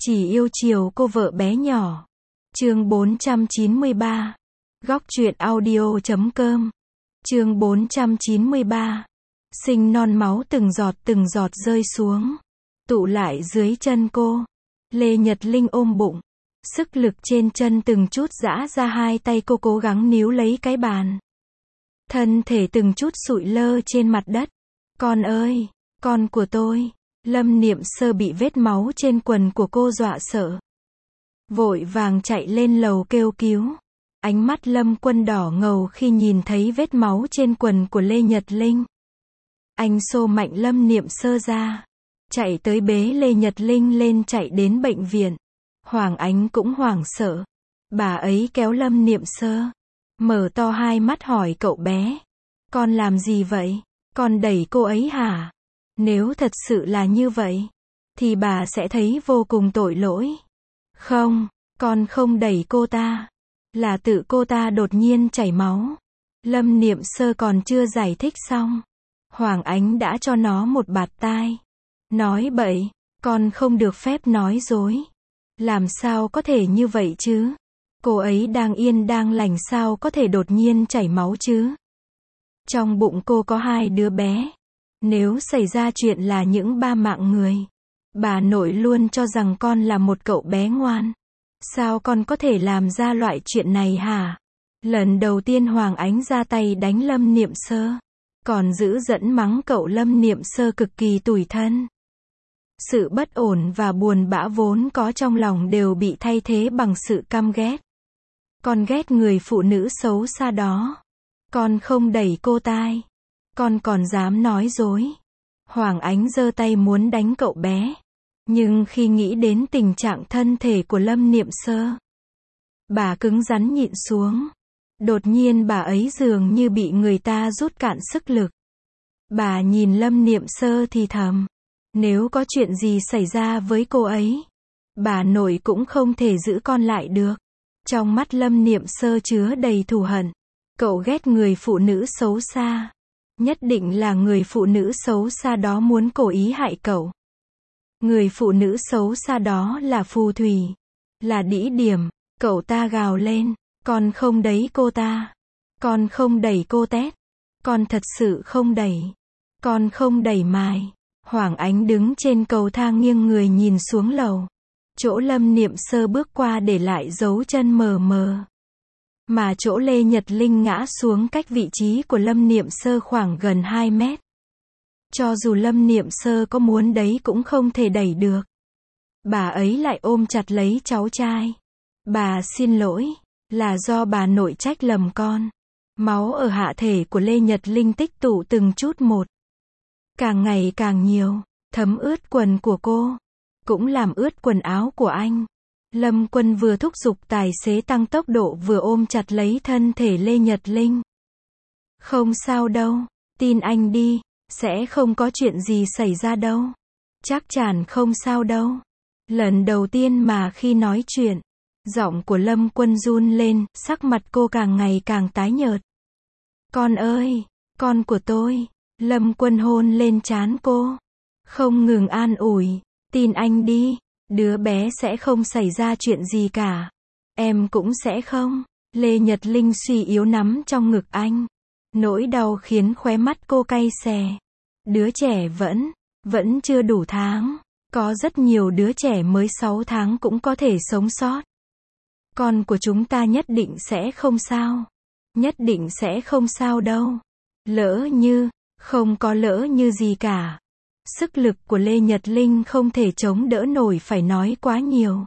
Chỉ yêu chiều cô vợ bé nhỏ. Chương 493. Góc truyện audio.com. Chương 493. Sinh non máu từng giọt rơi xuống, tụ lại dưới chân cô. Lê Nhật Linh ôm bụng, sức lực trên chân từng chút giã ra, hai tay cô cố gắng níu lấy cái bàn. Thân thể từng chút sụi lơ trên mặt đất. Con ơi, con của tôi. Lâm Niệm Sơ bị vết máu trên quần của cô dọa sợ, vội vàng chạy lên lầu kêu cứu. Ánh mắt Lâm Quân đỏ ngầu khi nhìn thấy vết máu trên quần của Lê Nhật Linh. Anh xô mạnh Lâm Niệm Sơ ra, chạy tới bế Lê Nhật Linh lên, chạy đến bệnh viện. Hoàng Ánh cũng hoảng sợ. Bà ấy kéo Lâm Niệm Sơ, mở to hai mắt hỏi cậu bé: con làm gì vậy? Con đẩy cô ấy hả? Nếu thật sự là như vậy, thì bà sẽ thấy vô cùng tội lỗi. Không, con không đẩy cô ta. Là tự cô ta đột nhiên chảy máu. Lâm Niệm Sơ còn chưa giải thích xong, Hoàng Ánh đã cho nó một bạt tai. Nói bậy, con không được phép nói dối. Làm sao có thể như vậy chứ? Cô ấy đang yên đang lành, sao có thể đột nhiên chảy máu chứ? Trong bụng cô có hai đứa bé. Nếu xảy ra chuyện là những ba mạng người, bà nội luôn cho rằng con là một cậu bé ngoan. Sao con có thể làm ra loại chuyện này hả? Lần đầu tiên Hoàng Ánh ra tay đánh Lâm Niệm Sơ, còn giữ dẫn mắng cậu. Lâm Niệm Sơ cực kỳ tủi thân. Sự bất ổn và buồn bã vốn có trong lòng đều bị thay thế bằng sự căm ghét. Con ghét người phụ nữ xấu xa đó. Con không đẩy cô ta. Con còn dám nói dối. Hoàng Ánh giơ tay muốn đánh cậu bé, nhưng khi nghĩ đến tình trạng thân thể của Lâm Niệm Sơ, bà cứng rắn nhịn xuống. Đột nhiên bà ấy dường như bị người ta rút cạn sức lực. Bà nhìn Lâm Niệm Sơ thì thầm: nếu có chuyện gì xảy ra với cô ấy, bà nội cũng không thể giữ con lại được. Trong mắt Lâm Niệm Sơ chứa đầy thù hận. Cậu ghét người phụ nữ xấu xa. Nhất định là người phụ nữ xấu xa đó muốn cố ý hại cậu. Người phụ nữ xấu xa đó là phù thủy, là đĩ điểm. Cậu ta gào lên: con không đẩy cô ta. Con không đẩy cô tét. Con thật sự không đẩy. Con không đẩy mài. Hoàng Ánh đứng trên cầu thang nghiêng người nhìn xuống lầu. Chỗ Lâm Niệm Sơ bước qua để lại dấu chân mờ mờ. Mà chỗ Lê Nhật Linh ngã xuống cách vị trí của Lâm Niệm Sơ khoảng gần 2 mét. Cho dù Lâm Niệm Sơ có muốn đấy cũng không thể đẩy được. Bà ấy lại ôm chặt lấy cháu trai. Bà xin lỗi, là do bà nội trách lầm con. Máu ở hạ thể của Lê Nhật Linh tích tụ từng chút một, càng ngày càng nhiều, thấm ướt quần của cô, cũng làm ướt quần áo của anh. Lâm Quân vừa thúc giục tài xế tăng tốc độ vừa ôm chặt lấy thân thể Lê Nhật Linh. Không sao đâu, tin anh đi, sẽ không có chuyện gì xảy ra đâu. Chắc chắn không sao đâu. Lần đầu tiên mà khi nói chuyện, giọng của Lâm Quân run lên, sắc mặt cô càng ngày càng tái nhợt. Con ơi, con của tôi. Lâm Quân hôn lên trán cô, không ngừng an ủi. Tin anh đi, đứa bé sẽ không xảy ra chuyện gì cả. Em cũng sẽ không. Lê Nhật Linh suy yếu nắm trong ngực anh. Nỗi đau khiến khóe mắt cô cay xè. Đứa trẻ vẫn chưa đủ tháng. Có rất nhiều đứa trẻ mới 6 tháng cũng có thể sống sót. Con của chúng ta nhất định sẽ không sao. Nhất định sẽ không sao đâu. Lỡ như, không có lỡ như gì cả. Sức lực của Lê Nhật Linh không thể chống đỡ nổi phải nói quá nhiều.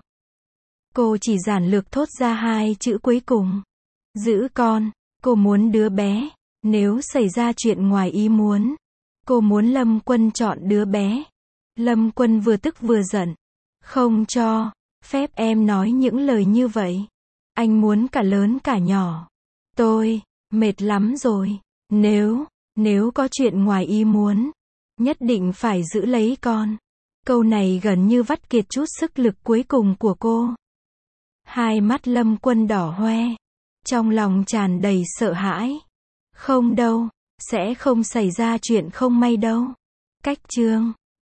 Cô chỉ giản lược thốt ra hai chữ cuối cùng: giữ con. Cô muốn đứa bé. Nếu xảy ra chuyện ngoài ý muốn, cô muốn Lâm Quân chọn đứa bé. Lâm Quân vừa tức vừa giận. Không cho phép em nói những lời như vậy. Anh muốn cả lớn cả nhỏ. Tôi mệt lắm rồi. Nếu có chuyện ngoài ý muốn, nhất định phải giữ lấy con. Câu này gần như vắt kiệt chút sức lực cuối cùng của cô. Hai mắt Lâm Quân đỏ hoe, trong lòng tràn đầy sợ hãi. Không đâu, sẽ không xảy ra chuyện không may đâu. Cách chương